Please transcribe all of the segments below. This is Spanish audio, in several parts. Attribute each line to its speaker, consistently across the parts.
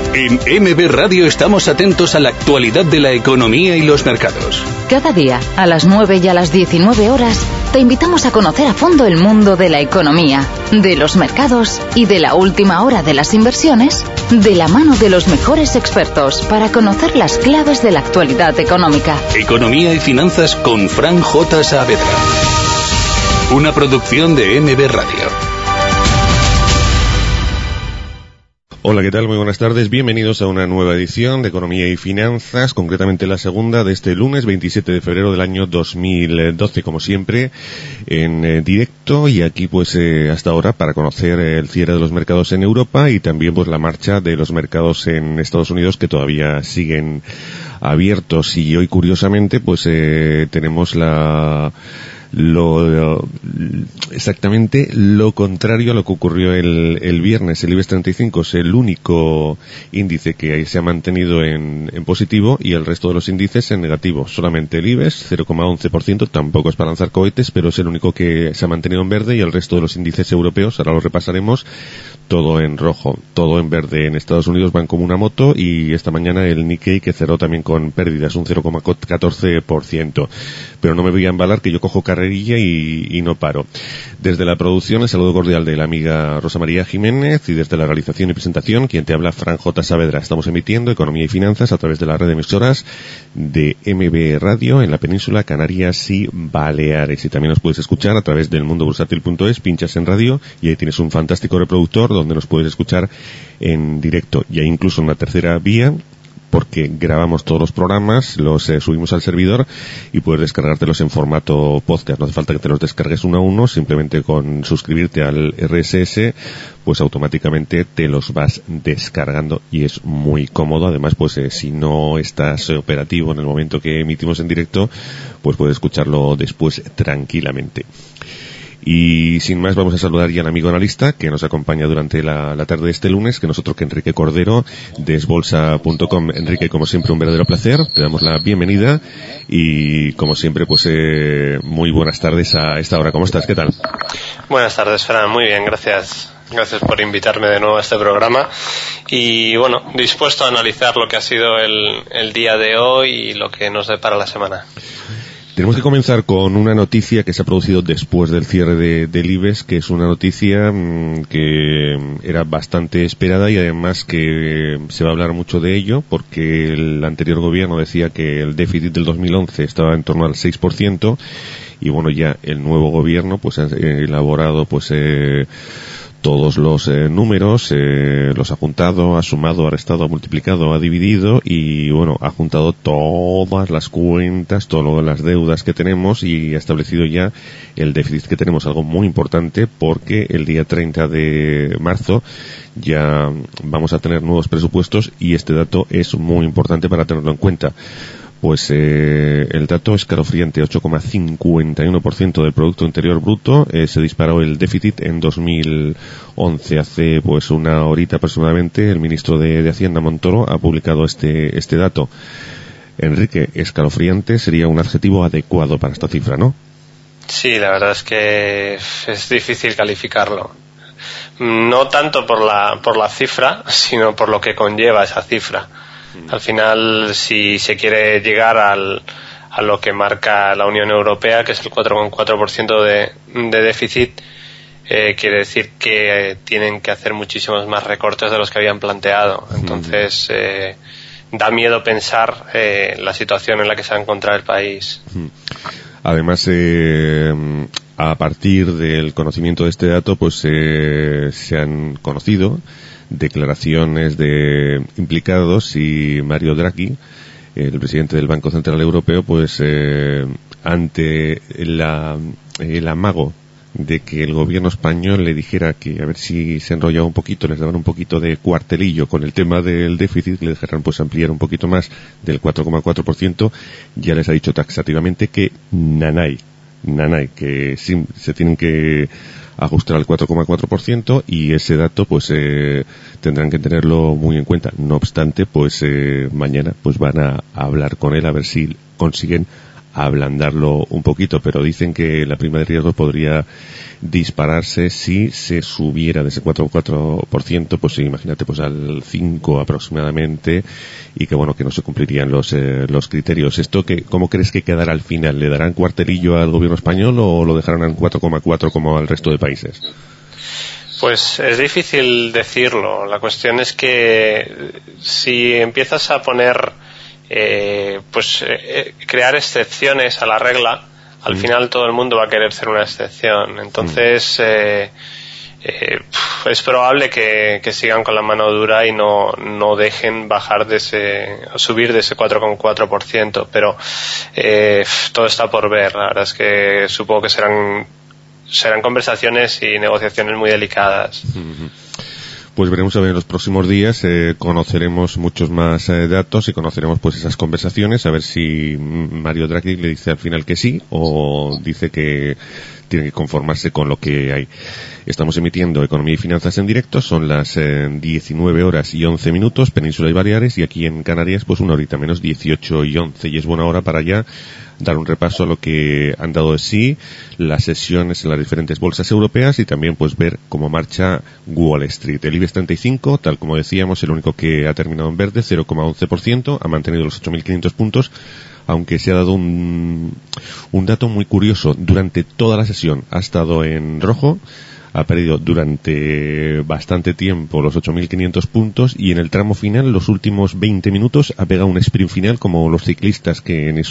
Speaker 1: En MB Radio estamos atentos a la actualidad de la economía y los mercados.
Speaker 2: Cada día, a las 9 y a las 19 horas, te invitamos a conocer a fondo el mundo de la economía, de los mercados y de la última hora de las inversiones, de la mano de los mejores expertos para conocer las claves de la actualidad económica.
Speaker 1: Economía y finanzas con Fran J. Saavedra. Una producción de MB Radio.
Speaker 3: Hola, ¿qué tal? Muy buenas tardes. Bienvenidos a una nueva edición de Economía y Finanzas, concretamente la segunda de este lunes 27 de febrero del año 2012, como siempre, en directo y aquí pues hasta ahora para conocer el cierre de los mercados en Europa y también pues la marcha de los mercados en Estados Unidos que todavía siguen abiertos y hoy curiosamente pues tenemos exactamente lo contrario a lo que ocurrió el viernes. El IBEX 35 es el único índice que se ha mantenido en positivo y el resto de los índices en negativo. Solamente el IBEX 0,11%, tampoco es para lanzar cohetes, pero es el único que se ha mantenido en verde y el resto de los índices europeos, ahora lo repasaremos, todo en rojo, todo en verde. En Estados Unidos van como una moto y esta mañana el Nikkei que cerró también con pérdidas, un 0,14%. Pero no me voy a embalar que yo cojo carrerilla y no paro. Desde la producción, el saludo cordial de la amiga Rosa María Jiménez y desde la realización y presentación, quien te habla, Fran J. Saavedra. Estamos emitiendo Economía y Finanzas a través de la red de emisoras de MB Radio en la península, Canarias y Baleares. Y también nos puedes escuchar a través del mundobursátil.es, pinchas en radio y ahí tienes un fantástico reproductor donde nos puedes escuchar en directo. Y hay incluso una tercera vía, porque grabamos todos los programas, los subimos al servidor y puedes descargártelos en formato podcast. No hace falta que te los descargues uno a uno, simplemente con suscribirte al RSS, pues automáticamente te los vas descargando y es muy cómodo. Además, pues si no estás operativo en el momento que emitimos en directo, pues puedes escucharlo después tranquilamente. Y sin más vamos a saludar ya al amigo analista que nos acompaña durante la tarde de este lunes, que nosotros que Enrique Cordero de esbolsa.com. Enrique, como siempre un verdadero placer, te damos la bienvenida y como siempre pues muy buenas tardes a esta hora. ¿Cómo estás? ¿Qué tal?
Speaker 4: Buenas tardes, Fran, muy bien, gracias. Gracias por invitarme de nuevo a este programa y bueno, dispuesto a analizar lo que ha sido el día de hoy y lo que nos depara la semana.
Speaker 3: Tenemos que comenzar con una noticia que se ha producido después del cierre del IBEX, que es una noticia que era bastante esperada y además que se va a hablar mucho de ello porque el anterior gobierno decía que el déficit del 2011 estaba en torno al 6% y bueno, ya el nuevo gobierno pues ha elaborado pues todos los números, los ha juntado, ha sumado, ha restado, ha multiplicado, ha dividido y bueno, ha juntado todas las cuentas, todas las deudas que tenemos y ha establecido ya el déficit que tenemos, algo muy importante porque el día 30 de marzo ya vamos a tener nuevos presupuestos y este dato es muy importante para tenerlo en cuenta. Pues el dato escalofriante, 8,51% del Producto Interior Bruto, se disparó el déficit en 2011. Hace pues una horita aproximadamente el ministro de Hacienda, Montoro, ha publicado este dato. Enrique, escalofriante sería un adjetivo adecuado para esta cifra, ¿no? Sí, la verdad es que es difícil calificarlo. No tanto por la cifra, sino por lo que conlleva esa cifra. Al final, si se quiere llegar a lo que marca la Unión Europea, que es el 4,4% de déficit, quiere decir que tienen que hacer muchísimos más recortes de los que habían planteado. Entonces, da miedo pensar la situación en la que se va a encontrar el país. Además, a partir del conocimiento de este dato, pues se han conocido declaraciones de implicados y Mario Draghi, el presidente del Banco Central Europeo, pues ante el amago de que el gobierno español le dijera que a ver si se enrollaba un poquito, les daban un poquito de cuartelillo con el tema del déficit, le dejaran pues ampliar un poquito más del 4,4%, ya les ha dicho taxativamente que nanay, que sí, se tienen que ajustar al 4,4% y ese dato pues tendrán que tenerlo muy en cuenta. No obstante, pues mañana pues van a hablar con él a ver si consiguen ablandarlo un poquito, pero dicen que la prima de riesgo podría dispararse si se subiera de ese 4%, pues imagínate, pues al 5 aproximadamente, y que bueno, que no se cumplirían los criterios. ¿Esto cómo crees que quedará al final? ¿Le darán cuartelillo al gobierno español o lo dejarán en 4,4 como al resto de países?
Speaker 4: Pues es difícil decirlo. La cuestión es que si empiezas a poner crear excepciones a la regla, al final todo el mundo va a querer ser una excepción. Entonces es probable que sigan con la mano dura y no dejen subir de ese 4,4%, pero todo está por ver. La verdad es que supongo que serán conversaciones y negociaciones muy delicadas.
Speaker 3: Pues veremos a ver en los próximos días, conoceremos muchos más datos y conoceremos pues esas conversaciones, a ver si Mario Draghi le dice al final que sí o dice que tiene que conformarse con lo que hay. Estamos emitiendo Economía y Finanzas en directo, son las 19:11, Península y Baleares, y aquí en Canarias pues una horita menos, 18:11, y es buena hora para ya dar un repaso a lo que han dado de sí las sesiones en las diferentes bolsas europeas y también pues ver cómo marcha Wall Street. El IBEX 35, tal como decíamos, el único que ha terminado en verde, 0,11%, ha mantenido los 8.500 puntos, aunque se ha dado un dato muy curioso. Durante toda la sesión ha estado en rojo, ha perdido durante bastante tiempo los 8.500 puntos y en el tramo final, los últimos 20 minutos, ha pegado un sprint final como los ciclistas que en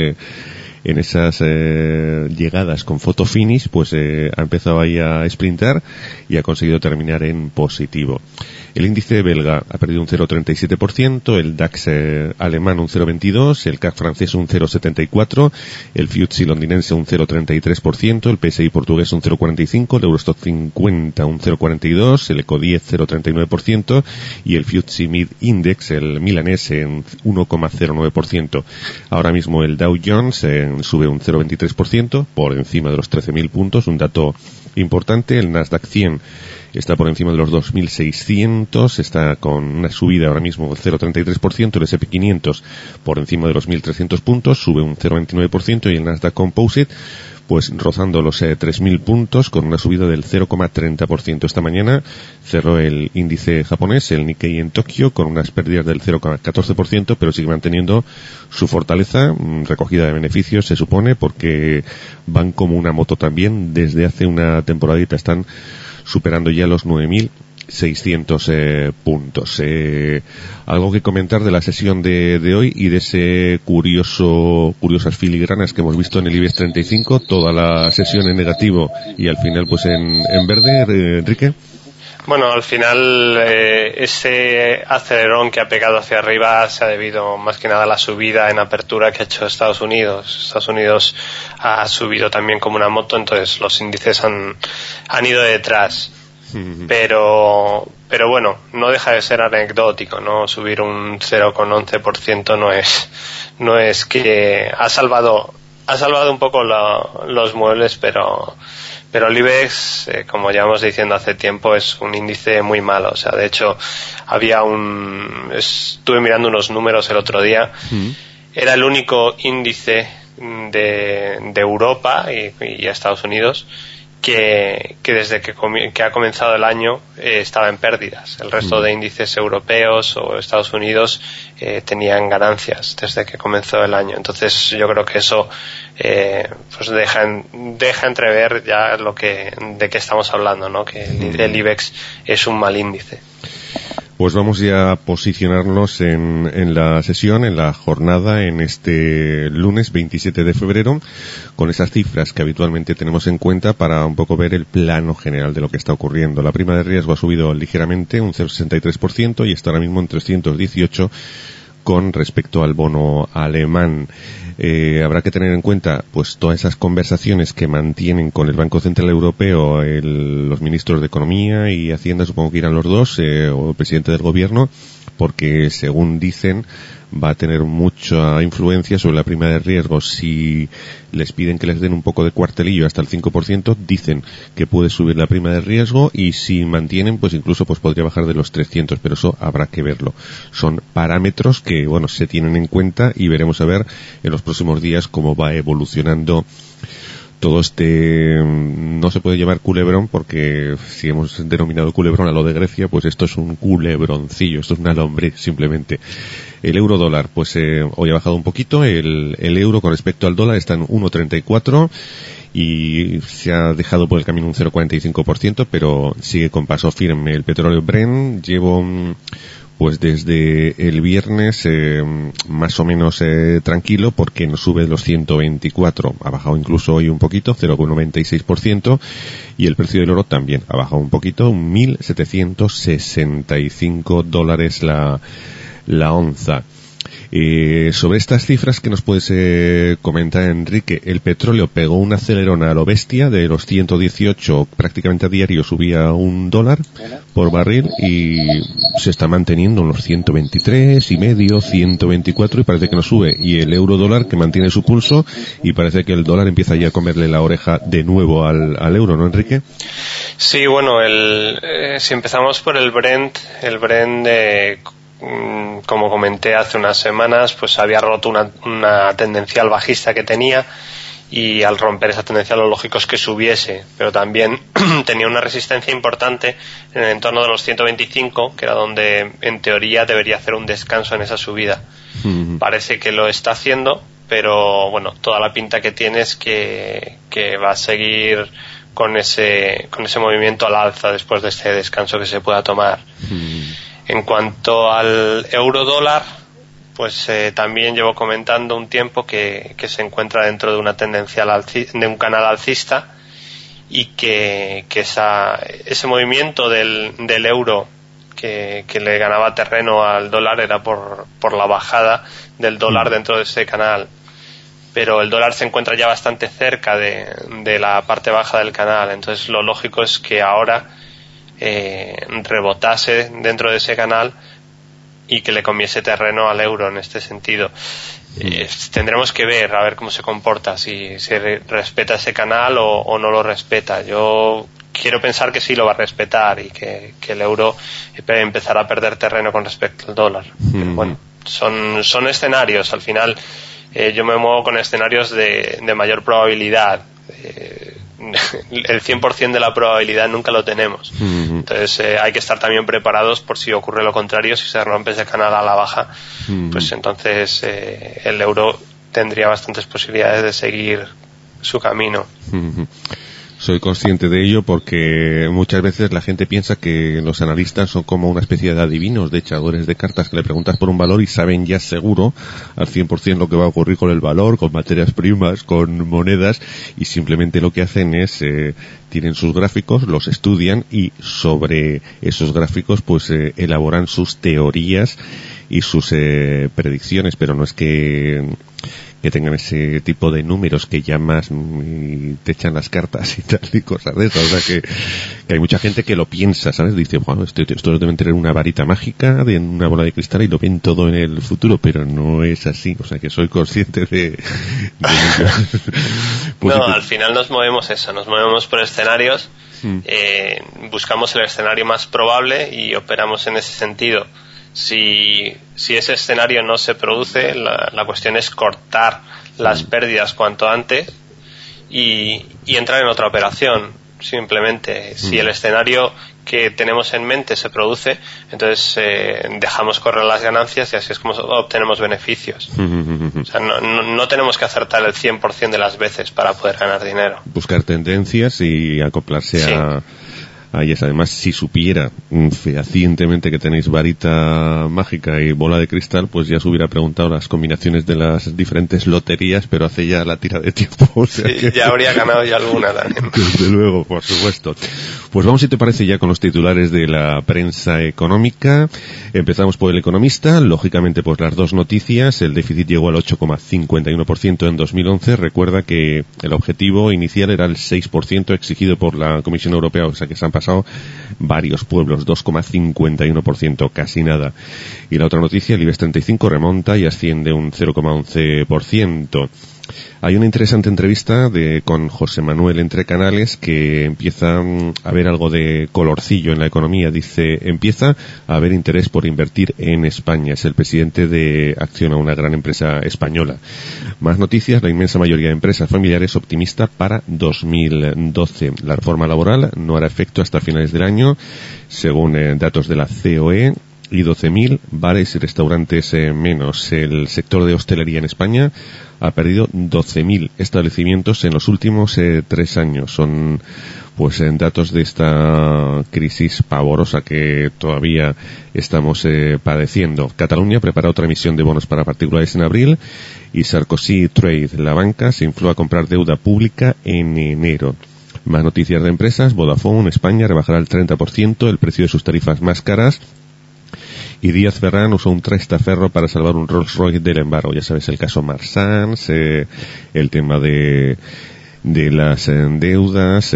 Speaker 3: esas llegadas con photo finish pues ha empezado ahí a sprintar y ha conseguido terminar en positivo. El índice belga ha perdido un 0,37%, el DAX alemán un 0,22%, el CAC francés un 0,74%, el FTSE londinense un 0,33%, el PSI portugués un 0,45%, el Eurostoxx 50 un 0,42%, el ECO 10 0,39% y el FTSE Mid Index, el milanés, en 1,09%. Ahora mismo el Dow Jones sube un 0,23%, por encima de los 13.000 puntos, un dato importante. El Nasdaq 100 está por encima de los 2.600, está con una subida ahora mismo del 0,33%, el S&P 500 por encima de los 1.300 puntos, sube un 0,29%, y el Nasdaq Composite pues rozando los 3.000 puntos con una subida del 0,30%. Esta mañana cerró el índice japonés, el Nikkei en Tokio, con unas pérdidas del 0,14%, pero sigue manteniendo su fortaleza, recogida de beneficios, se supone, porque van como una moto también. Desde hace una temporadita están superando ya los 9.600 puntos. Algo que comentar de la sesión de hoy y de ese curiosas filigranas que hemos visto en el IBEX 35, toda la sesión en negativo y al final pues en verde, Enrique.
Speaker 4: Bueno, al final ese acelerón que ha pegado hacia arriba se ha debido más que nada a la subida en apertura que ha hecho Estados Unidos. Estados Unidos ha subido también como una moto, entonces los índices han ido detrás. Pero bueno, no deja de ser anecdótico, ¿no? Subir un 0,11% no es que ha salvado un poco los muebles, pero el IBEX, como llevamos diciendo hace tiempo, es un índice muy malo. O sea, de hecho, estuve mirando unos números el otro día. Era el único índice de Europa y Estados Unidos que desde que ha comenzado el año estaba en pérdidas. El resto de índices europeos o Estados Unidos tenían ganancias desde que comenzó el año. Entonces yo creo que eso pues deja entrever ya de qué estamos hablando, ¿no? Que el IBEX es un mal índice.
Speaker 3: Pues vamos ya a posicionarnos en la sesión, en la jornada, en este lunes 27 de febrero, con esas cifras que habitualmente tenemos en cuenta para un poco ver el plano general de lo que está ocurriendo. La prima de riesgo ha subido ligeramente, un 0,63%, y está ahora mismo en 318 con respecto al bono alemán. Habrá que tener en cuenta pues todas esas conversaciones que mantienen con el Banco Central Europeo los ministros de Economía y Hacienda, supongo que irán los dos, o el presidente del gobierno, porque según dicen va a tener mucha influencia sobre la prima de riesgo. Si les piden que les den un poco de cuartelillo hasta el 5%, dicen que puede subir la prima de riesgo, y si mantienen, pues incluso pues podría bajar de los 300, pero eso habrá que verlo. Son parámetros que, bueno, se tienen en cuenta y veremos a ver en los próximos días cómo va evolucionando todo este, no se puede llamar culebrón, porque si hemos denominado culebrón a lo de Grecia, pues esto es un culebroncillo, esto es una lombriz simplemente. El euro dólar, pues hoy ha bajado un poquito, el euro con respecto al dólar está en 1,34 y se ha dejado por el camino un 0,45%, pero sigue con paso firme. El petróleo Brent llevo pues desde el viernes más o menos tranquilo, porque no sube de los 124, ha bajado incluso hoy un poquito, 0,96%, y el precio del oro también ha bajado un poquito, $1.765 la onza. Sobre estas cifras, ¿qué nos puedes comentar, Enrique? El petróleo pegó un acelerón a lo bestia, de los 118 prácticamente a diario subía $1 por barril, y se está manteniendo en los 123 y medio, 124, y parece que no sube. Y el euro dólar, que mantiene su pulso, y parece que el dólar empieza ya a comerle la oreja de nuevo al euro, ¿no, Enrique?
Speaker 4: Sí, bueno, si empezamos por el Brent como comenté hace unas semanas, pues había roto una tendencial bajista que tenía, y al romper esa tendencial lo lógico es que subiese, pero también tenía una resistencia importante en el entorno de los 125, que era donde en teoría debería hacer un descanso en esa subida. Parece que lo está haciendo, pero bueno, toda la pinta que tiene es que va a seguir con ese movimiento al alza después de este descanso que se pueda tomar. En cuanto al euro dólar, pues también llevo comentando un tiempo que se encuentra dentro de una tendencia de un canal alcista, y que ese movimiento del euro que le ganaba terreno al dólar era por la bajada del dólar dentro de ese canal. Pero el dólar se encuentra ya bastante cerca de la parte baja del canal, entonces lo lógico es que ahora rebotase dentro de ese canal y que le comiese terreno al euro en este sentido. Tendremos que ver a ver cómo se comporta, si se respeta ese canal o no lo respeta. Yo quiero pensar que sí lo va a respetar, y que el euro empezará a perder terreno con respecto al dólar. Pero bueno, son escenarios. Al final yo me muevo con escenarios de mayor probabilidad. El 100% de la probabilidad nunca lo tenemos. Entonces hay que estar también preparados por si ocurre lo contrario, si se rompe ese canal a la baja, pues entonces el euro tendría bastantes posibilidades de seguir su camino.
Speaker 3: Soy consciente de ello, porque muchas veces la gente piensa que los analistas son como una especie de adivinos, de echadores de cartas, que le preguntas por un valor y saben ya seguro al 100% lo que va a ocurrir con el valor, con materias primas, con monedas, y simplemente lo que hacen es tienen sus gráficos, los estudian, y sobre esos gráficos pues elaboran sus teorías y sus predicciones, pero no es que tengan ese tipo de números que llamas y te echan las cartas y tal y cosas de eso. O sea que hay mucha gente que lo piensa, ¿sabes? Dice, bueno, esto deben tener una varita mágica de una bola de cristal y lo ven todo en el futuro, pero no es así. O sea que soy consciente de
Speaker 4: pues no, al final nos movemos por escenarios, buscamos el escenario más probable y operamos en ese sentido. Si ese escenario no se produce, la cuestión es cortar las pérdidas cuanto antes y entrar en otra operación. Simplemente, si el escenario que tenemos en mente se produce, entonces dejamos correr las ganancias, y así es como obtenemos beneficios. O sea, no tenemos que acertar el 100% de las veces para poder ganar dinero.
Speaker 3: Buscar tendencias y acoplarse a ellas. Además, si supiera fehacientemente que tenéis varita mágica y bola de cristal, pues ya os hubiera preguntado las combinaciones de las diferentes loterías, pero hace ya la tira de tiempo. O sea que
Speaker 4: ya habría ganado ya alguna también.
Speaker 3: Desde luego, por supuesto. Pues vamos, si te parece, ya con los titulares de la prensa económica. Empezamos por El Economista. Lógicamente, pues las dos noticias. El déficit llegó al 8,51% en 2011. Recuerda que el objetivo inicial era el 6% exigido por la Comisión Europea, o sea que se han pasado pasado varios pueblos, 2,51%, casi nada. Y la otra noticia, el IBEX 35 remonta y asciende un 0,11%. Hay una interesante entrevista con José Manuel Entre Canales que empieza a ver algo de colorcillo en la economía. Dice, empieza a haber interés por invertir en España. Es el presidente de Acciona, una gran empresa española. Más noticias, la inmensa mayoría de empresas familiares optimista para 2012. La reforma laboral no hará efecto hasta finales del año, según datos de la COE. Y 12.000 bares y restaurantes menos. El sector de hostelería en España ha perdido 12.000 establecimientos en los últimos 3 años. Son pues datos de esta crisis pavorosa que todavía estamos padeciendo. Cataluña prepara otra emisión de bonos para particulares en abril y Sarkozy Trade, la banca, se infló a comprar deuda pública en enero. Más noticias de empresas. Vodafone España rebajará el 30% el precio de sus tarifas más caras. Y Díaz Ferrán usó un testaferro para salvar un Rolls Royce del embargo. Ya sabes, el caso Marsans, el tema de las deudas,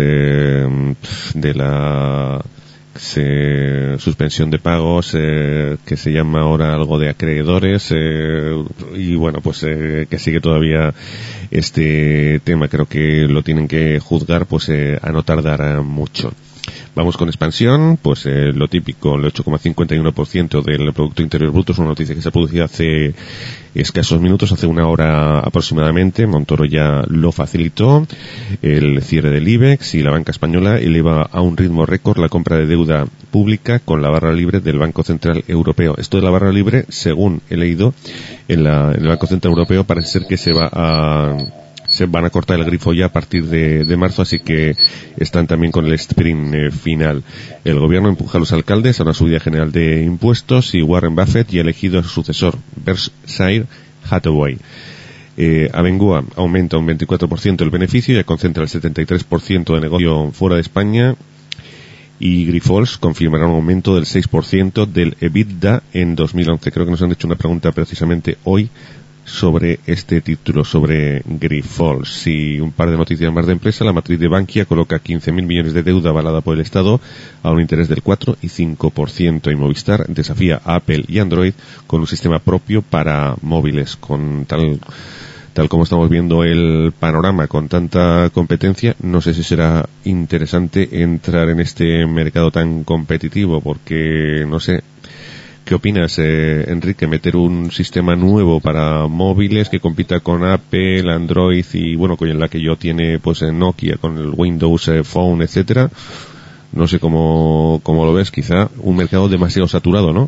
Speaker 3: de la suspensión de pagos, que se llama ahora algo de acreedores, y bueno, pues que sigue todavía este tema. Creo que lo tienen que juzgar, pues a no tardar mucho. Vamos con expansión, pues lo típico, el 8,51% del Producto Interior Bruto. Es una noticia que se ha producido hace escasos minutos, hace 1 hora aproximadamente. Montoro ya lo facilitó. El cierre del IBEX y la banca española eleva a un ritmo récord la compra de deuda pública con la barra libre del Banco Central Europeo. Esto de la barra libre, según he leído, en el Banco Central Europeo parece ser que se van a cortar el grifo ya a partir de marzo, así que están también con el sprint final. El gobierno empuja a los alcaldes a una subida general de impuestos y Warren Buffett ya ha elegido a su sucesor, Berkshire Hathaway. Abengoa aumenta un 24% el beneficio, ya concentra el 73% de negocio fuera de España, y Grifols confirmará un aumento del 6% del EBITDA en 2011. Creo que nos han hecho una pregunta precisamente hoy sobre este título, sobre Grifols. Y un par de noticias más de empresa. La matriz de Bankia coloca 15.000 millones de deuda avalada por el Estado a un interés del 4 y 5%. Y Movistar desafía a Apple y Android con un sistema propio para móviles. Con tal como estamos viendo el panorama, con tanta competencia, no sé si será interesante entrar en este mercado tan competitivo, porque no sé. ¿Qué opinas, Enrique? Meter un sistema nuevo para móviles que compita con Apple, Android y, bueno, con la que yo tiene, pues, Nokia, con el Windows Phone, etcétera. No sé cómo lo ves. Quizá un mercado demasiado saturado, ¿no?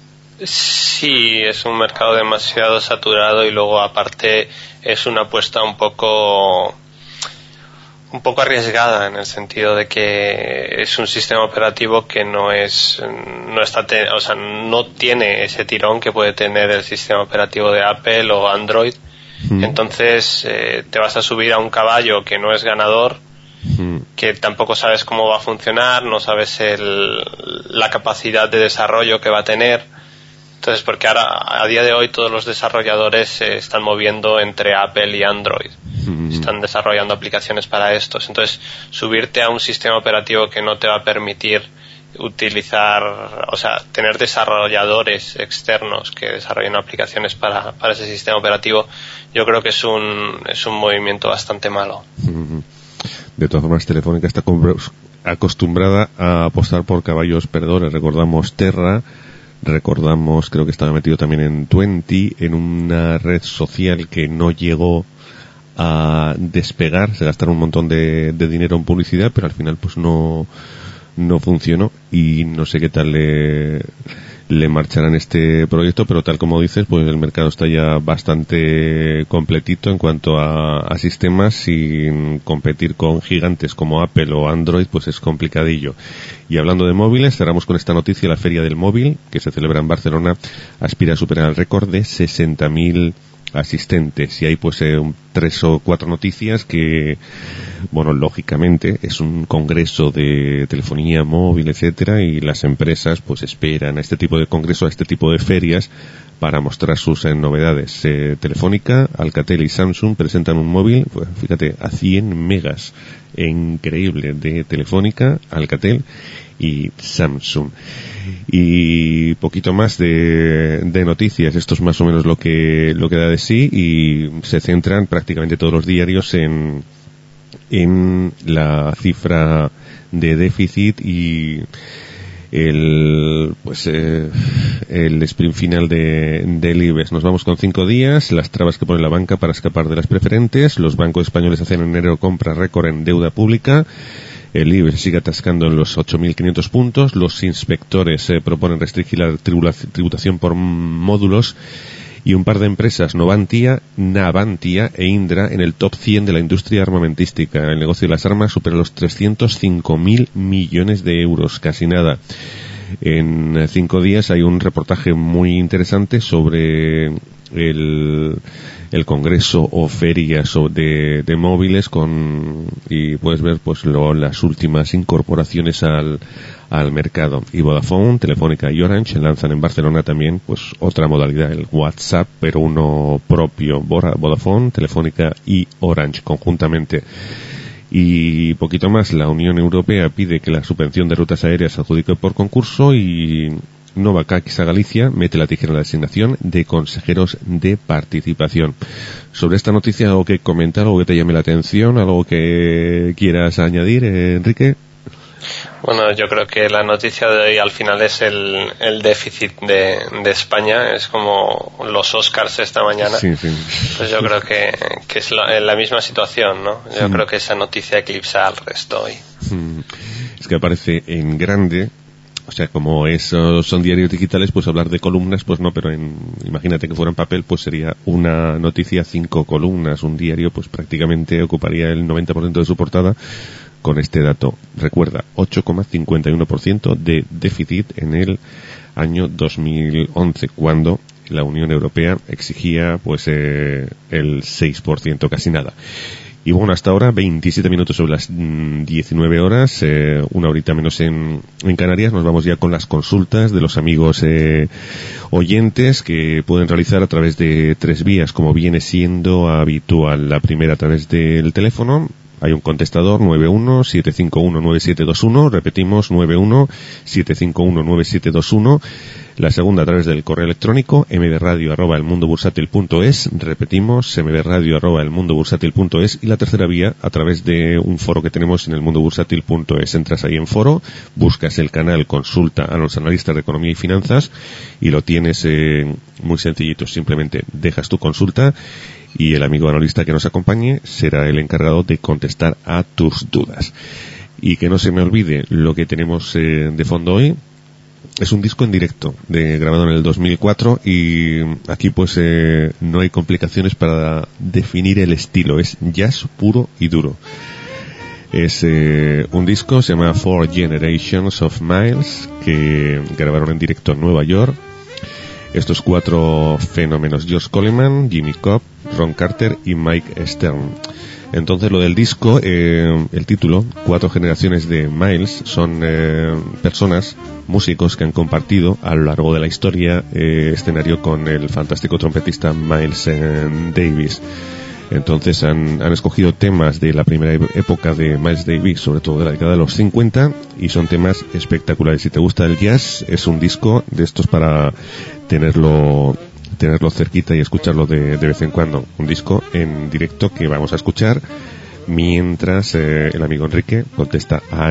Speaker 4: Sí, es un mercado demasiado saturado y luego, aparte, es una apuesta un poco arriesgada, en el sentido de que es un sistema operativo que no tiene ese tirón que puede tener el sistema operativo de Apple o Android. Entonces te vas a subir a un caballo que no es ganador, que tampoco sabes cómo va a funcionar, no sabes la capacidad de desarrollo que va a tener. Entonces, porque ahora, a día de hoy, todos los desarrolladores se están moviendo entre Apple y Android. Están desarrollando aplicaciones para estos. Entonces, subirte a un sistema operativo que no te va a permitir tener desarrolladores externos que desarrollen aplicaciones para ese sistema operativo, yo creo que es un movimiento bastante malo.
Speaker 3: De todas formas, Telefónica está acostumbrada a apostar por caballos perdedores. Recordamos Terra, creo que estaba metido también en Twenty, en una red social que no llegó a despegar. Se gastaron un montón de dinero en publicidad, pero al final pues no funcionó, y no sé qué tal le marchará en este proyecto, pero tal como dices, pues el mercado está ya bastante completito en cuanto a sistemas. Sin competir con gigantes como Apple o Android, pues es complicadillo. Y hablando de móviles, cerramos con esta noticia. La Feria del Móvil, que se celebra en Barcelona, aspira a superar el récord de 60.000 asistentes, y hay pues 3 o 4 noticias que, bueno, lógicamente es un congreso de telefonía móvil, etcétera, y las empresas pues esperan a este tipo de congreso, a este tipo de ferias para mostrar sus novedades. Telefónica, Alcatel y Samsung presentan un móvil, pues, fíjate, a 100 megas, increíble, de Telefónica, Alcatel y Samsung. Y poquito más de noticias. Esto es más o menos lo que da de sí, y se centran prácticamente todos los diarios en la cifra de déficit y el sprint final del IBEX. Nos vamos con 5 días, las trabas que pone la banca para escapar de las preferentes, los bancos españoles hacen en enero compra récord en deuda pública, el IBEX sigue atascando en los 8.500 puntos, los inspectores proponen restringir la tributación por módulos, y un par de empresas, Navantia e Indra, en el top 100 de la industria armamentística. El negocio de las armas supera los 305.000 millones de euros, casi nada. En 5 días hay un reportaje muy interesante sobre el congreso o feria de móviles, y puedes ver pues las últimas incorporaciones al mercado. Y Vodafone, Telefónica y Orange lanzan en Barcelona también pues otra modalidad, el WhatsApp, pero uno propio. Vodafone, Telefónica y Orange conjuntamente. Y poquito más, la Unión Europea pide que la subvención de rutas aéreas se adjudique por concurso, y Novakakis a Galicia mete la tijera en la designación de consejeros de participación. Sobre esta noticia, ¿algo que comentar, algo que te llame la atención, algo que quieras añadir, Enrique?
Speaker 4: Bueno, yo creo que la noticia de hoy al final es el déficit de España. Es como los Oscars esta mañana.
Speaker 3: Sí.
Speaker 4: Pues yo creo que es la misma situación, ¿no? Yo creo que esa noticia eclipsa al resto hoy.
Speaker 3: Es que aparece en grande. O sea, como son diarios digitales, pues hablar de columnas, pues no, pero imagínate que fuera en papel, pues sería una noticia 5 columnas. Un diario, pues prácticamente ocuparía el 90% de su portada con este dato. Recuerda, 8,51% de déficit en el año 2011, cuando la Unión Europea exigía pues el 6%, casi nada. Y bueno, hasta ahora 27 minutos sobre las 19 horas, una horita menos en Canarias. Nos vamos ya con las consultas de los amigos oyentes, que pueden realizar a través de 3 vías, como viene siendo habitual. La primera a través del teléfono. Hay un contestador, 91-751-9721, repetimos, 91-751-9721. La segunda a través del correo electrónico, mbradio@elmundobursátil.es, repetimos, mbradio@elmundobursátil.es. Y la tercera vía a través de un foro que tenemos en elmundobursátil.es. Entras ahí en foro, buscas el canal Consulta a los analistas de economía y finanzas, y lo tienes muy sencillito. Simplemente dejas tu consulta, y el amigo analista que nos acompañe será el encargado de contestar a tus dudas. Y que no se me olvide lo que tenemos de fondo hoy. Es un disco en directo, grabado en el 2004, y aquí pues no hay complicaciones para definir el estilo. Es jazz puro y duro. Es un disco, se llama Four Generations of Miles, que grabaron en directo en Nueva York. Estos 4 fenómenos: George Coleman, Jimmy Cobb, Ron Carter y Mike Stern. Entonces, lo del disco, el título, 4 generaciones de Miles, son personas, músicos que han compartido a lo largo de la historia escenario con el fantástico trompetista Miles Davis. Entonces han escogido temas de la primera época de Miles Davis, sobre todo de la década de los 50, y son temas espectaculares. Si te gusta el jazz, es un disco de estos para tenerlo cerquita y escucharlo de vez en cuando. Un disco en directo que vamos a escuchar mientras el amigo Enrique contesta a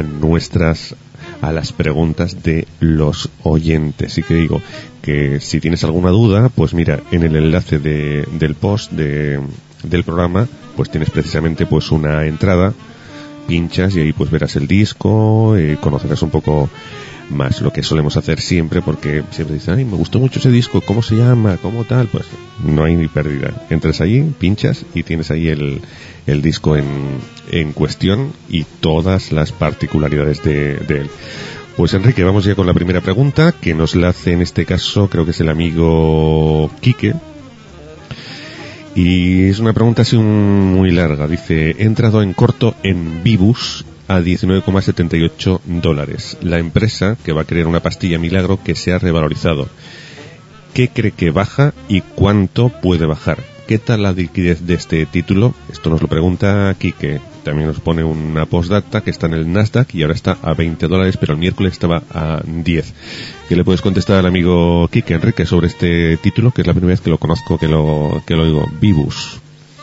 Speaker 3: las preguntas de los oyentes. Y que digo que si tienes alguna duda, pues mira, en el enlace del post del programa, pues tienes precisamente pues una entrada, pinchas y ahí pues verás el disco, conocerás un poco más, lo que solemos hacer siempre, porque siempre dicen, ay, me gustó mucho ese disco, ¿cómo se llama? ¿Cómo tal? Pues no hay ni pérdida. Entras allí, pinchas y tienes ahí el disco en cuestión y todas las particularidades de él. Pues Enrique, vamos ya con la primera pregunta, que nos la hace en este caso, creo que es el amigo Quique. Y es una pregunta así muy larga. Dice, he entrado en corto en Vivus a $19,78. La empresa que va a crear una pastilla milagro que se ha revalorizado. ¿Qué cree que baja y cuánto puede bajar? ¿Qué tal la liquidez de este título? Esto nos lo pregunta Quique. También nos pone una postdata que está en el Nasdaq y ahora está a $20, pero el miércoles estaba a 10. ¿Qué le puedes contestar al amigo Quique, Enrique, sobre este título, que es la primera vez que lo conozco, que lo oigo? Vivus.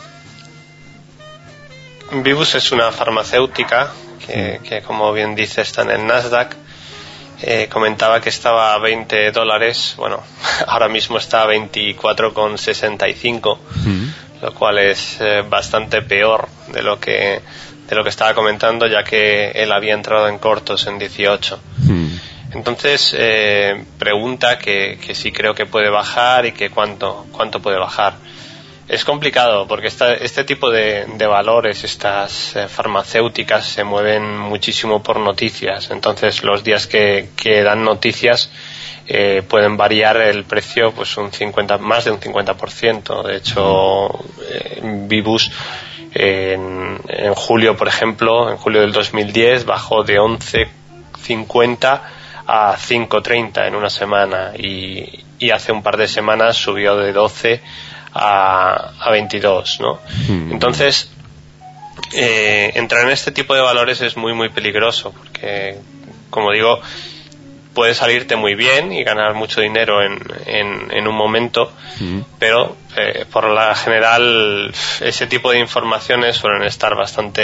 Speaker 4: Vivus es una farmacéutica que como bien dice, está en el Nasdaq. Comentaba que estaba a $20. Bueno, ahora mismo está a 24,65, lo cual es bastante peor de lo que estaba comentando, ya que él había entrado en cortos en 18. Entonces pregunta que si creo que puede bajar y que cuánto puede bajar. Es complicado porque este tipo de valores, estas farmacéuticas, se mueven muchísimo por noticias. Entonces, los días que dan noticias pueden variar el precio pues más de un 50%. De hecho, Vivus en julio, por ejemplo, en julio del 2010 bajó de 11,50 a 5,30 en una semana y hace un par de semanas subió de 12 a 22, ¿no? Entonces, entrar en este tipo de valores es muy muy peligroso porque, como digo, puede salirte muy bien y ganar mucho dinero en un momento, pero por la general ese tipo de informaciones suelen estar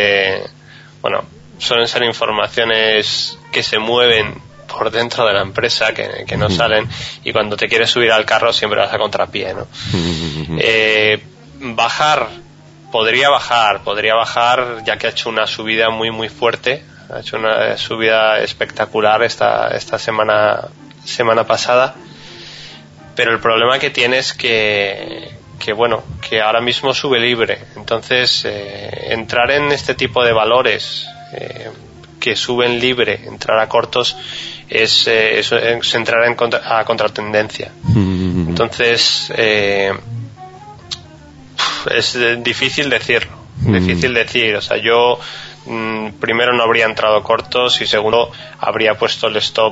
Speaker 4: suelen ser informaciones que se mueven por dentro de la empresa, que no salen, y cuando te quieres subir al carro siempre vas a contrapié, ¿no? Podría bajar, ya que ha hecho una subida muy muy fuerte, ha hecho una subida espectacular esta semana pasada, pero el problema que tiene es que ahora mismo sube libre. Entonces entrar en este tipo de valores que suben libre, entrar a cortos, es entrar a contratendencia. Entonces es difícil decirlo, o sea, yo primero no habría entrado cortos y segundo habría puesto el stop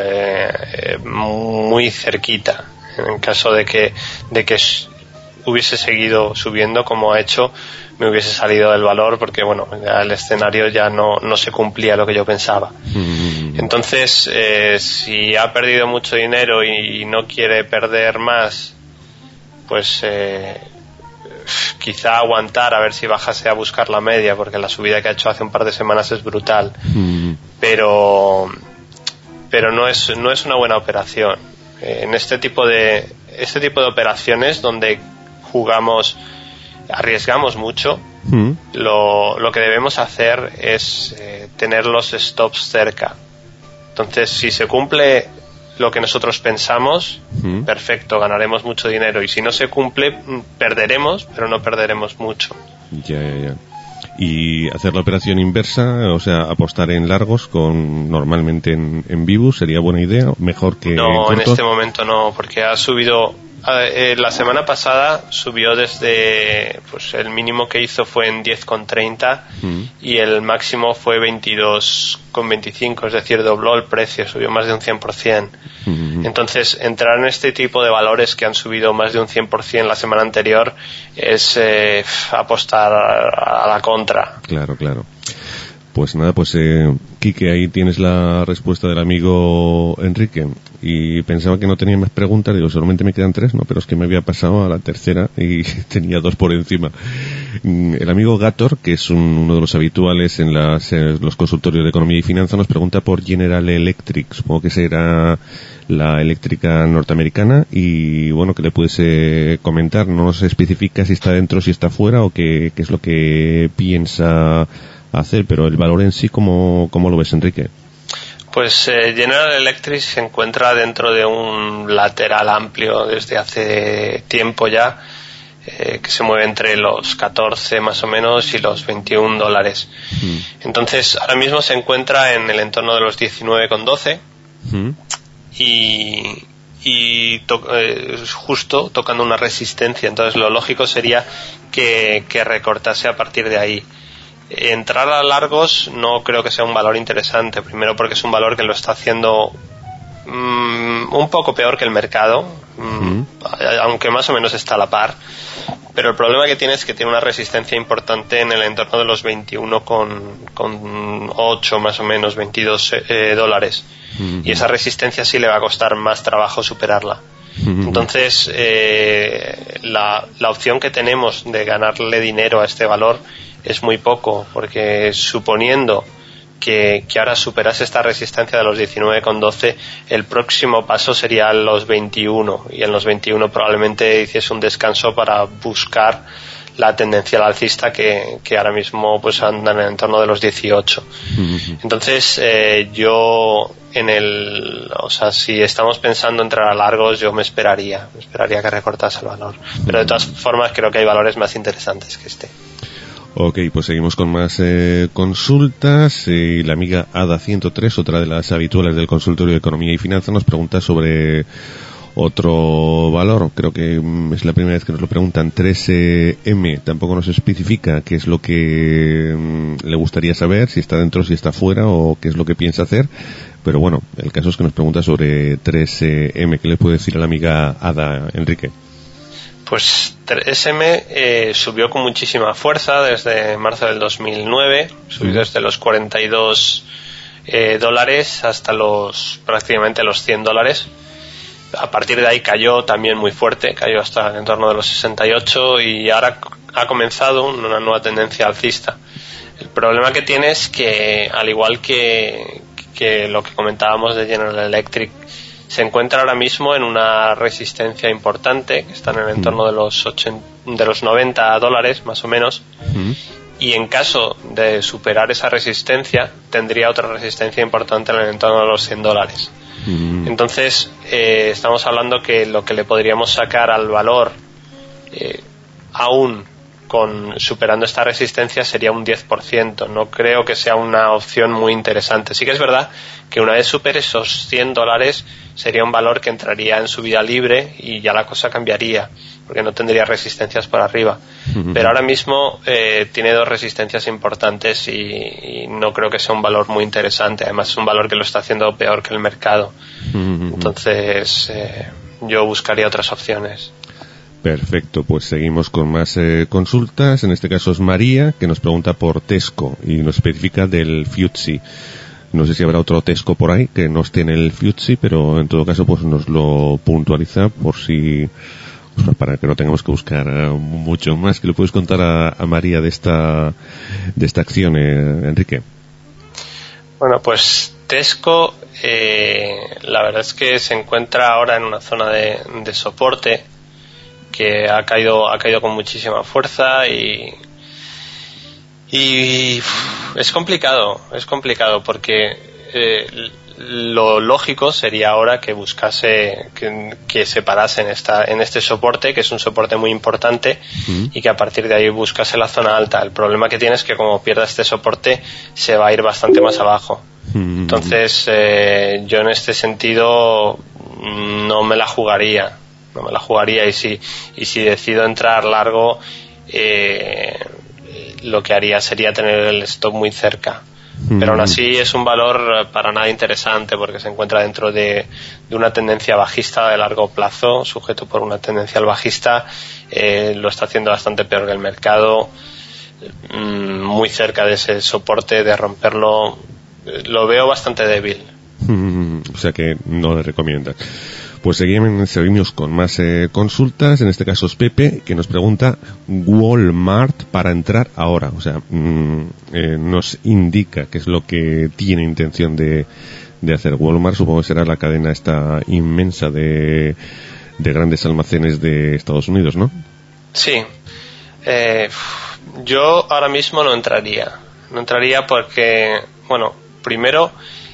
Speaker 4: muy cerquita en caso de que hubiese seguido subiendo como ha hecho. Me hubiese salido del valor porque ya el escenario ya no se cumplía lo que yo pensaba. Entonces si ha perdido mucho dinero y no quiere perder más, pues quizá aguantar a ver si bajase a buscar la media, porque la subida que ha hecho hace un par de semanas es brutal. Pero no es una buena operación. En este tipo de operaciones donde arriesgamos mucho, lo que debemos hacer es tener los stops cerca. Entonces, si se cumple lo que nosotros pensamos, perfecto, ganaremos mucho dinero, y si no se cumple, perderemos, pero no perderemos mucho.
Speaker 3: Ya. Y hacer la operación inversa, o sea, apostar en largos normalmente en Vivus, ¿sería buena idea? ¿Mejor que
Speaker 4: no,
Speaker 3: en
Speaker 4: corto? En este momento no, porque ha subido. La semana pasada subió desde, pues el mínimo que hizo fue en 10,30 y el máximo fue 22,25, es decir, dobló el precio, subió más de un 100%. Entonces, entrar en este tipo de valores que han subido más de un 100% la semana anterior es apostar a la contra.
Speaker 3: Claro. Pues nada, Quique, ahí tienes la respuesta del amigo Enrique. Y pensaba que no tenía más preguntas, digo, solamente me quedan 3, ¿no? Pero es que me había pasado a la tercera y tenía 2 por encima. El amigo Gator, que es uno de los habituales en los consultorios de economía y finanzas, nos pregunta por General Electric. Supongo que será la eléctrica norteamericana, y que le puedes comentar. No nos especifica si está dentro, si está fuera, o qué es lo que piensa hacer, pero el valor en sí, ¿cómo lo ves, Enrique?
Speaker 4: Pues General Electric se encuentra dentro de un lateral amplio desde hace tiempo ya, que se mueve entre los 14 más o menos y los $21. Entonces ahora mismo se encuentra en el entorno de los 19,12 y justo tocando una resistencia. Entonces lo lógico sería que recortase a partir de ahí. Entrar a largos no creo que sea un valor interesante, primero porque es un valor que lo está haciendo un poco peor que el mercado, aunque más o menos está a la par, pero el problema que tiene es que tiene una resistencia importante en el entorno de los 21,8 más o menos, 22 dólares, y esa resistencia sí le va a costar más trabajo superarla. Entonces la opción que tenemos de ganarle dinero a este valor es muy poco, porque suponiendo que ahora superase esta resistencia de los 19,12, el próximo paso sería los 21, y en los 21 probablemente hiciese un descanso para buscar la tendencia al alcista que ahora mismo pues anda en el entorno de los 18. Entonces yo si estamos pensando entrar a largos, yo me esperaría que recortase el valor, pero de todas formas creo que hay valores más interesantes que este.
Speaker 3: Ok, pues seguimos con más consultas. La amiga Ada103, otra de las habituales del consultorio de Economía y Finanzas, nos pregunta sobre otro valor. Creo que es la primera vez que nos lo preguntan. 3M. Tampoco nos especifica qué es lo que le gustaría saber, si está dentro, si está fuera o qué es lo que piensa hacer. Pero bueno, el caso es que nos pregunta sobre 3M. ¿Qué le puede decir a la amiga Ada, Enrique?
Speaker 4: Pues 3M subió con muchísima fuerza desde marzo del 2009, subió desde los 42 dólares hasta prácticamente los 100 dólares. A partir de ahí cayó también muy fuerte, cayó hasta en torno de los 68 y ahora ha comenzado una nueva tendencia alcista. El problema que tiene es que, al igual que lo que comentábamos de General Electric, se encuentra ahora mismo en una resistencia importante, que está en el entorno de los 90 dólares más o menos, y en caso de superar esa resistencia tendría otra resistencia importante en el entorno de los 100 dólares. Entonces estamos hablando que lo que le podríamos sacar al valor aún superando esta resistencia sería un 10%. No creo que sea una opción muy interesante. Sí que es verdad que una vez supere esos 100 dólares sería un valor que entraría en subida libre y ya la cosa cambiaría, porque no tendría resistencias por arriba. Pero ahora mismo tiene dos resistencias importantes y no creo que sea un valor muy interesante. Además es un valor que lo está haciendo peor que el mercado. Entonces yo buscaría otras opciones.
Speaker 3: Perfecto, pues seguimos con más consultas. En este caso es María, que nos pregunta por Tesco y nos especifica del FTSE. No sé si habrá otro Tesco por ahí que nos tiene el FTSE, pero en todo caso pues nos lo puntualiza por si, pues, para que no tengamos que buscar mucho más. ¿Qué le puedes contar a María de esta acción, Enrique?
Speaker 4: Bueno, pues Tesco la verdad es que se encuentra ahora en una zona de soporte que ha caído con muchísima fuerza y es complicado porque lo lógico sería ahora que buscase que se parase en este soporte, que es un soporte muy importante, y que a partir de ahí buscase la zona alta. El problema que tiene es que como pierda este soporte se va a ir bastante más abajo. Entonces yo en este sentido no me la jugaría y si decido entrar largo lo que haría sería tener el stop muy cerca, pero aún así es un valor para nada interesante porque se encuentra dentro de una tendencia bajista de largo plazo, sujeto por una tendencia al bajista. Lo está haciendo bastante peor que el mercado, muy cerca de ese soporte. De romperlo lo veo bastante débil.
Speaker 3: O sea que no le recomiendas. Pues seguimos con más consultas. En este caso es Pepe, que nos pregunta Walmart para entrar ahora. O sea, nos indica qué es lo que tiene intención de hacer Walmart. Supongo que será la cadena esta inmensa de grandes almacenes de Estados Unidos, ¿no?
Speaker 4: Sí. Yo ahora mismo no entraría. No entraría porque, bueno, primero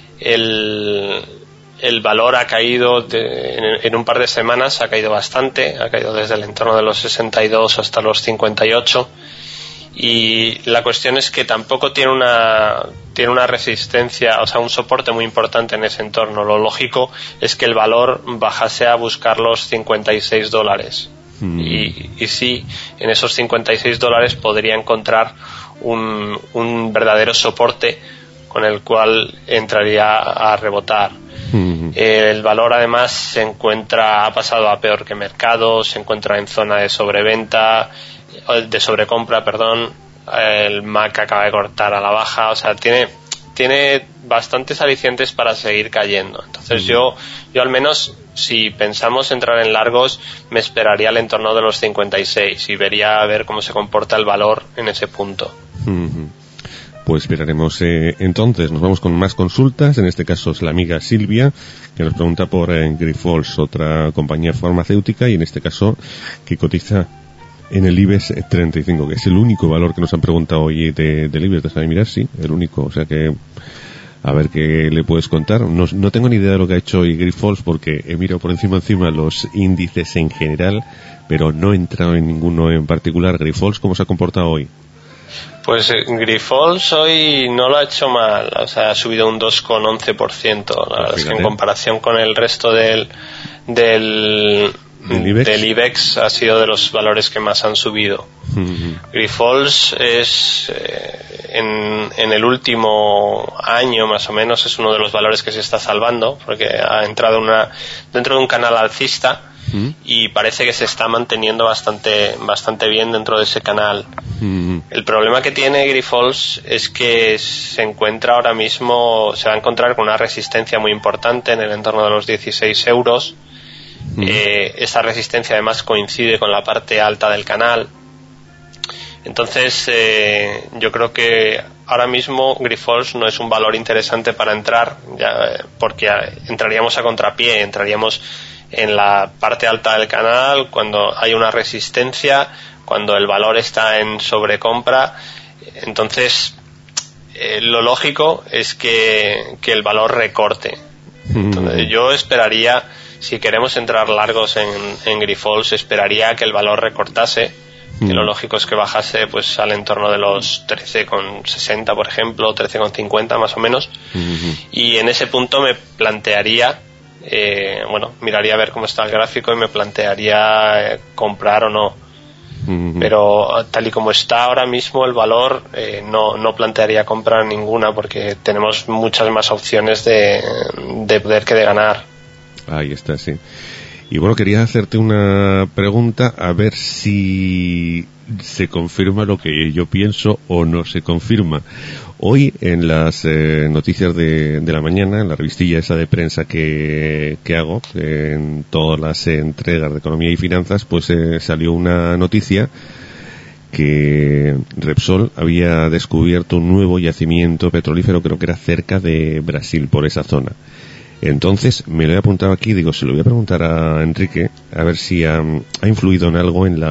Speaker 4: el valor ha caído en un par de semanas, ha caído bastante, ha caído desde el entorno de los 62 hasta los 58, y la cuestión es que tampoco tiene tiene una resistencia, o sea, un soporte muy importante en ese entorno. Lo lógico es que el valor bajase a buscar los $56. Y sí, en esos $56 podría encontrar un verdadero soporte con el cual entraría a rebotar. El valor además ha pasado a peor que mercado, se encuentra en zona de sobrecompra, perdón. El MAC acaba de cortar a la baja, o sea, tiene bastantes alicientes para seguir cayendo. Entonces yo al menos, si pensamos entrar en largos, me esperaría al entorno de los 56 y vería a ver cómo se comporta el valor en ese punto.
Speaker 3: Pues esperaremos. Entonces nos vamos con más consultas. En este caso es la amiga Silvia, que nos pregunta por Grifols, otra compañía farmacéutica, y en este caso que cotiza en el IBEX 35, que es el único valor que nos han preguntado hoy del IBEX. Déjame mirar, sí, el único. O sea que, a ver qué le puedes contar. No tengo ni idea de lo que ha hecho hoy Grifols, porque he mirado por encima los índices en general, pero no he entrado en ninguno en particular. Grifols, ¿cómo se ha comportado hoy?
Speaker 4: Pues Grifols hoy no lo ha hecho mal, o sea, ha subido un 2,11%. La verdad es que en comparación con el resto del IBEX ha sido de los valores que más han subido. Grifols es en el último año más o menos es uno de los valores que se está salvando, porque ha entrado dentro de un canal alcista y parece que se está manteniendo bastante bien dentro de ese canal. El problema que tiene Grifols es que se va a encontrar con una resistencia muy importante en el entorno de los 16 euros. Esta resistencia además coincide con la parte alta del canal. Entonces yo creo que ahora mismo Grifols no es un valor interesante para entrar, porque entraríamos a contrapié, entraríamos en la parte alta del canal cuando hay una resistencia, cuando el valor está en sobrecompra. Entonces lo lógico es que el valor recorte. Entonces, yo esperaría, si queremos entrar largos en Grifols, esperaría que el valor recortase, que lo lógico es que bajase pues al entorno de los 13,60, por ejemplo, 13,50 más o menos, y en ese punto me plantearía, miraría a ver cómo está el gráfico y me plantearía comprar o no. Pero tal y como está ahora mismo el valor, no plantearía comprar ninguna, porque tenemos muchas más opciones de poder que de ganar.
Speaker 3: Ahí está, sí. Y bueno, quería hacerte una pregunta, a ver si se confirma lo que yo pienso o no se confirma. Hoy, en las noticias de la mañana, en la revistilla esa de prensa que hago, en todas las entregas de economía y finanzas, pues salió una noticia que Repsol había descubierto un nuevo yacimiento petrolífero, creo que era cerca de Brasil, por esa zona. Entonces me lo he apuntado aquí, digo, se lo voy a preguntar a Enrique, a ver si ha influido en algo en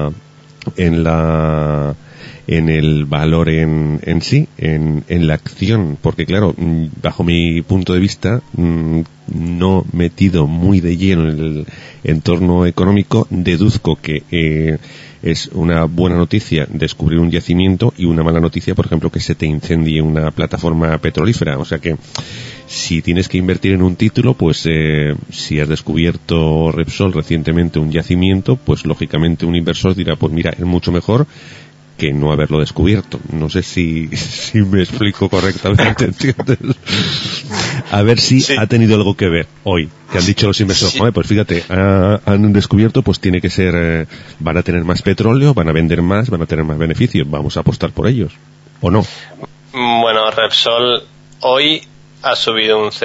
Speaker 3: el valor en sí, en la acción, porque claro, bajo mi punto de vista, no metido muy de lleno en el entorno económico, deduzco que es una buena noticia descubrir un yacimiento y una mala noticia, por ejemplo, que se te incendie una plataforma petrolífera. O sea que si tienes que invertir en un título, pues si has descubierto Repsol recientemente un yacimiento, pues lógicamente un inversor dirá, pues mira, es mucho mejor que no haberlo descubierto. No sé si me explico correctamente, ¿entiendes? A ver si ha tenido algo que ver hoy, que han dicho los inversores, pues fíjate, han descubierto, pues tiene que ser, van a tener más petróleo, van a vender más, van a tener más beneficios, vamos a apostar por ellos, ¿o no?
Speaker 4: Bueno, Repsol hoy ha subido un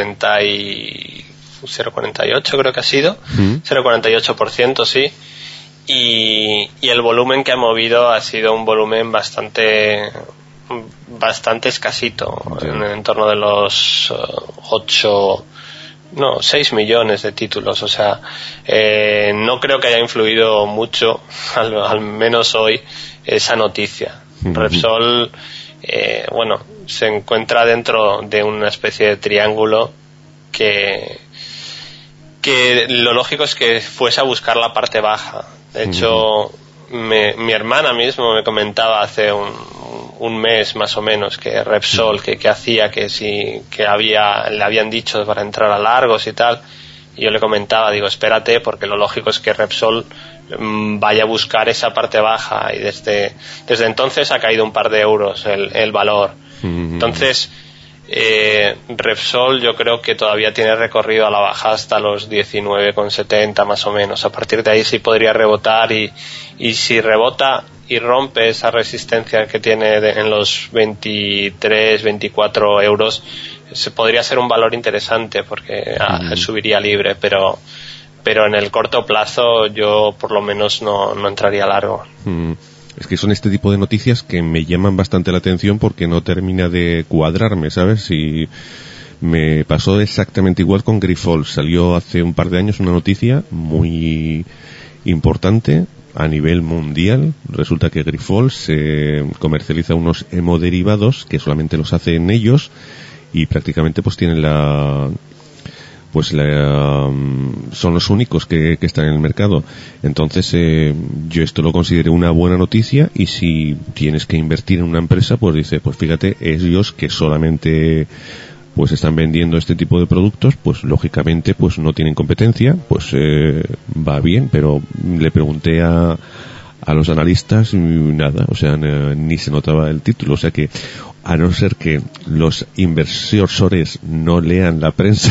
Speaker 4: 0,48 creo que ha sido, 0,48%, sí. Y el volumen que ha movido ha sido un volumen bastante escasito, en torno de los 6 millones de títulos. O sea, no creo que haya influido mucho, al menos hoy, esa noticia. Repsol, se encuentra dentro de una especie de triángulo que lo lógico es que fuese a buscar la parte baja. De hecho, mi hermana mismo me comentaba hace un mes más o menos que Repsol que hacía que le habían dicho para entrar a largos y tal, y yo le comentaba, digo, espérate, porque lo lógico es que Repsol vaya a buscar esa parte baja, y desde entonces ha caído un par de euros el valor. Entonces Repsol yo creo que todavía tiene recorrido a la baja hasta los 19,70 más o menos. A partir de ahí sí podría rebotar, y si rebota y rompe esa resistencia que tiene en los 23, 24 euros, se podría ser un valor interesante, porque subiría libre, pero en el corto plazo yo por lo menos no entraría largo.
Speaker 3: Es que son este tipo de noticias que me llaman bastante la atención, porque no termina de cuadrarme, ¿sabes? Y me pasó exactamente igual con Grifols. Salió hace un par de años una noticia muy importante a nivel mundial. Resulta que Grifols comercializa unos hemoderivados que solamente los hacen ellos, y prácticamente pues tienen son los únicos que están en el mercado. Entonces yo esto lo consideré una buena noticia, y si tienes que invertir en una empresa, pues dice, pues fíjate, ellos que solamente pues están vendiendo este tipo de productos, pues lógicamente pues no tienen competencia, pues va bien. Pero le pregunté a los analistas y nada, o sea, ni se notaba el título. O sea que, a no ser que los inversores no lean la prensa,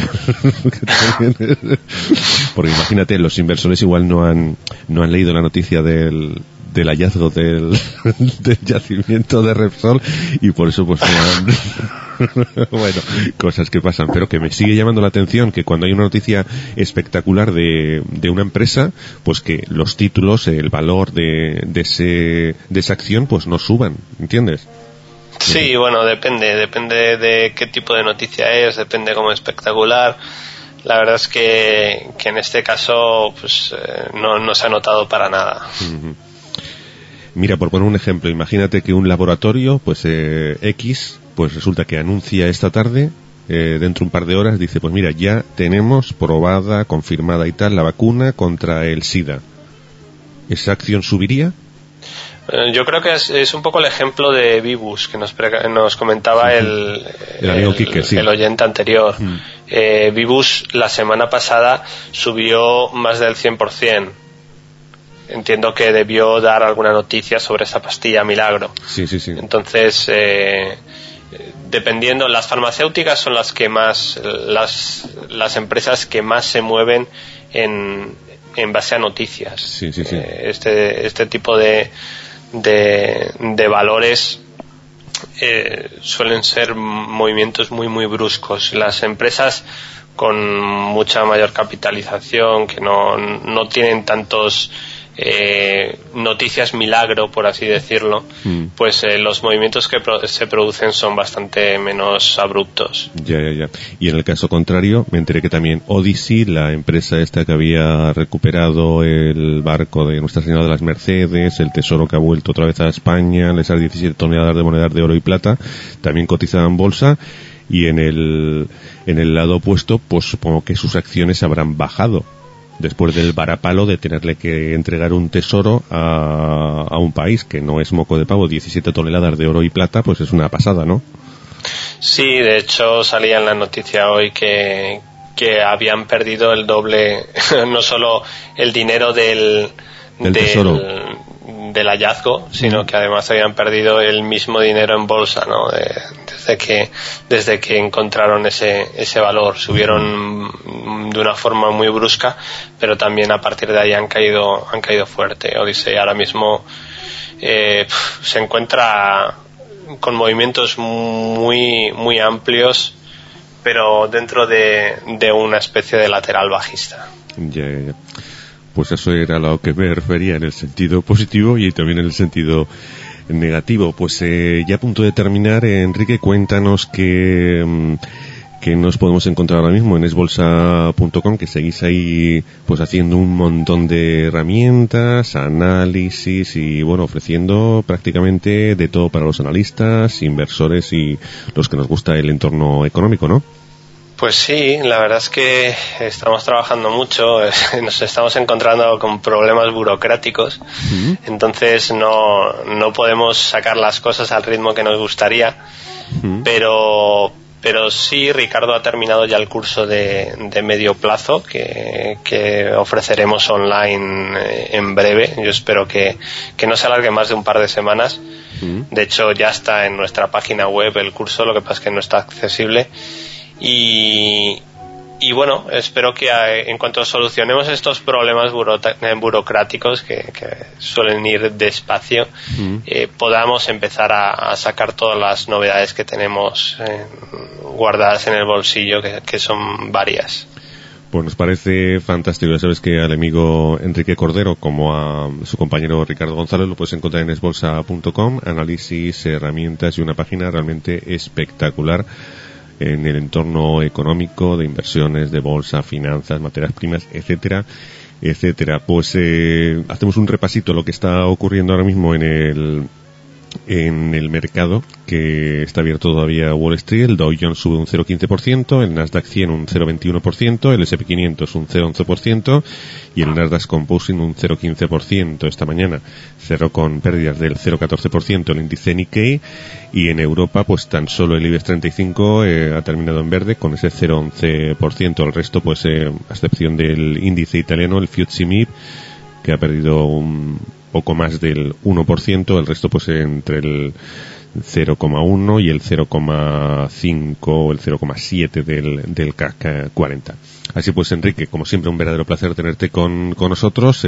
Speaker 3: porque imagínate, los inversores igual no han leído la noticia del hallazgo del yacimiento de Repsol, y por eso pues bueno, cosas que pasan. Pero que me sigue llamando la atención que cuando hay una noticia espectacular de una empresa, pues que los títulos, el valor de esa acción, pues no suban, ¿entiendes?
Speaker 4: Sí, bueno, depende de qué tipo de noticia es, depende cómo espectacular. La verdad es que en este caso pues no se ha notado para nada.
Speaker 3: Mira, por poner un ejemplo, imagínate que un laboratorio, pues X, pues resulta que anuncia esta tarde, dentro de un par de horas, dice, pues mira, ya tenemos probada, confirmada y tal, la vacuna contra el SIDA. ¿Esa acción subiría?
Speaker 4: Yo creo que es un poco el ejemplo de Vivus que nos comentaba el
Speaker 3: amigo Quique, sí,
Speaker 4: el oyente anterior. Vivus la semana pasada subió más del 100%. Entiendo que debió dar alguna noticia sobre esa pastilla milagro.
Speaker 3: Sí.
Speaker 4: Entonces, dependiendo, las farmacéuticas son las que más, las empresas que más se mueven en base a noticias.
Speaker 3: Sí.
Speaker 4: Este tipo de valores suelen ser movimientos muy muy bruscos. Las empresas con mucha mayor capitalización, que no tienen tantos noticias milagro, por así decirlo, pues los movimientos que se producen son bastante menos abruptos.
Speaker 3: Ya. Y en el caso contrario, me enteré que también Odyssey, la empresa esta que había recuperado el barco de Nuestra Señora de las Mercedes, el tesoro que ha vuelto otra vez a España, esas 17 toneladas de monedas de oro y plata, también cotizada en bolsa, y en el lado opuesto, pues supongo que sus acciones habrán bajado después del varapalo de tenerle que entregar un tesoro a un país que no es moco de pavo. 17 toneladas de oro y plata, pues es una pasada, ¿no?
Speaker 4: Sí, de hecho salía en la noticia hoy que habían perdido el doble, no solo el dinero del
Speaker 3: tesoro,
Speaker 4: del hallazgo, sino que además habían perdido el mismo dinero en bolsa, ¿no? Desde que encontraron ese valor. Subieron de una forma muy brusca, pero también a partir de ahí han caído fuerte. Odyssey ahora mismo se encuentra con movimientos muy muy amplios, pero dentro de una especie de lateral bajista.
Speaker 3: Ya. Pues eso era lo que me refería en el sentido positivo y también en el sentido negativo. Pues ya a punto de terminar, Enrique, cuéntanos que nos podemos encontrar ahora mismo en esbolsa.com, que seguís ahí pues haciendo un montón de herramientas, análisis y bueno, ofreciendo prácticamente de todo para los analistas, inversores y los que nos gusta el entorno económico, ¿no?
Speaker 4: Pues sí, la verdad es que estamos trabajando mucho, nos estamos encontrando con problemas burocráticos, entonces no podemos sacar las cosas al ritmo que nos gustaría, pero sí, Ricardo ha terminado ya el curso de medio plazo que ofreceremos online en breve. Yo espero que no se alargue más de un par de semanas. De hecho, ya está en nuestra página web el curso, lo que pasa es que no está accesible. Y bueno, espero que en cuanto solucionemos estos problemas burocráticos que suelen ir despacio, podamos empezar a sacar todas las novedades que tenemos guardadas en el bolsillo, que son varias.
Speaker 3: Pues nos parece fantástico. Ya sabes que al amigo Enrique Cordero, como a su compañero Ricardo González, lo puedes encontrar en esbolsa.com, análisis, herramientas y una página realmente espectacular en el entorno económico, de inversiones, de bolsa, finanzas, materias primas, etcétera, etcétera. Pues hacemos un repasito a lo que está ocurriendo ahora mismo en el mercado, que está abierto todavía Wall Street. El Dow Jones sube un 0,15%, el Nasdaq 100 un 0,21%, el S&P 500 un 0,11% y el Nasdaq Composite un 0,15% esta mañana. Cerró con pérdidas del 0,14% el índice Nikkei, y en Europa pues tan solo el IBEX 35 ha terminado en verde con ese 0,11%. El resto pues a excepción del índice italiano, el FTSE MIB, que ha perdido un poco más del 1%, el resto pues entre el 0,1 y el 0,5 o el 0,7 del CAC 40. Así pues, Enrique, como siempre, un verdadero placer tenerte con nosotros.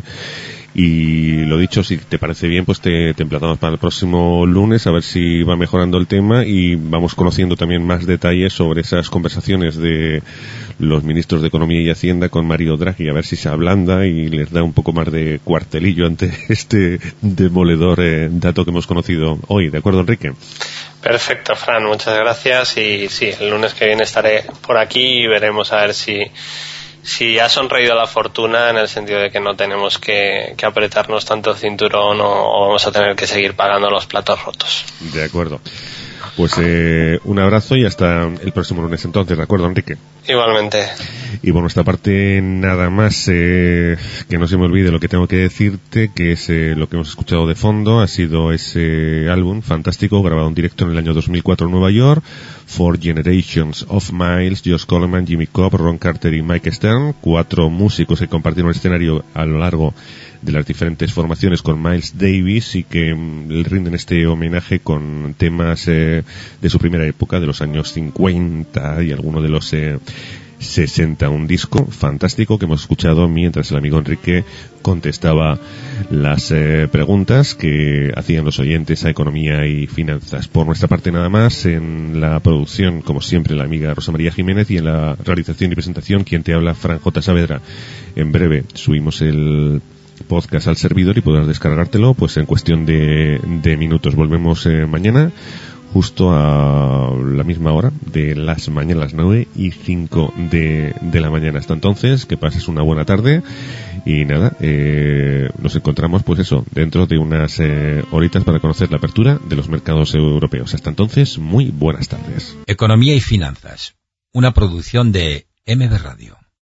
Speaker 3: Y lo dicho, si te parece bien, pues te emplazamos para el próximo lunes a ver si va mejorando el tema y vamos conociendo también más detalles sobre esas conversaciones de los ministros de Economía y Hacienda con Mario Draghi, a ver si se ablanda y les da un poco más de cuartelillo ante este demoledor dato que hemos conocido hoy. ¿De acuerdo, Enrique?
Speaker 4: Perfecto, Fran, muchas gracias. Y sí, el lunes que viene estaré por aquí y veremos a ver si ha sonreído la fortuna, en el sentido de que no tenemos que apretarnos tanto el cinturón o vamos a tener que seguir pagando los platos rotos.
Speaker 3: De acuerdo. Pues un abrazo y hasta el próximo lunes entonces, ¿de acuerdo, Enrique?
Speaker 4: Igualmente.
Speaker 3: Y por nuestra parte, nada más, que no se me olvide lo que tengo que decirte, que es lo que hemos escuchado de fondo, ha sido ese álbum fantástico grabado en directo en el año 2004 en Nueva York, Four Generations of Miles, Josh Coleman, Jimmy Cobb, Ron Carter y Mike Stern, 4 músicos que compartieron el escenario a lo largo de las diferentes formaciones con Miles Davis y que le rinden este homenaje con temas de su primera época, de los años 50 y alguno de los 60. Un disco fantástico que hemos escuchado mientras el amigo Enrique contestaba las preguntas que hacían los oyentes a Economía y Finanzas. Por nuestra parte nada más, en la producción, como siempre, la amiga Rosa María Jiménez, y en la realización y presentación, quien te habla, Fran J. Saavedra. En breve subimos el podcast al servidor y podrás descargártelo pues en cuestión de minutos. Volvemos mañana justo a la misma hora de las mañanas, 9:05 de la mañana. Hasta entonces, que pases una buena tarde y nada, nos encontramos pues eso, dentro de unas horitas para conocer la apertura de los mercados europeos. Hasta entonces, muy buenas tardes.
Speaker 5: Economía y Finanzas, una producción de MB Radio.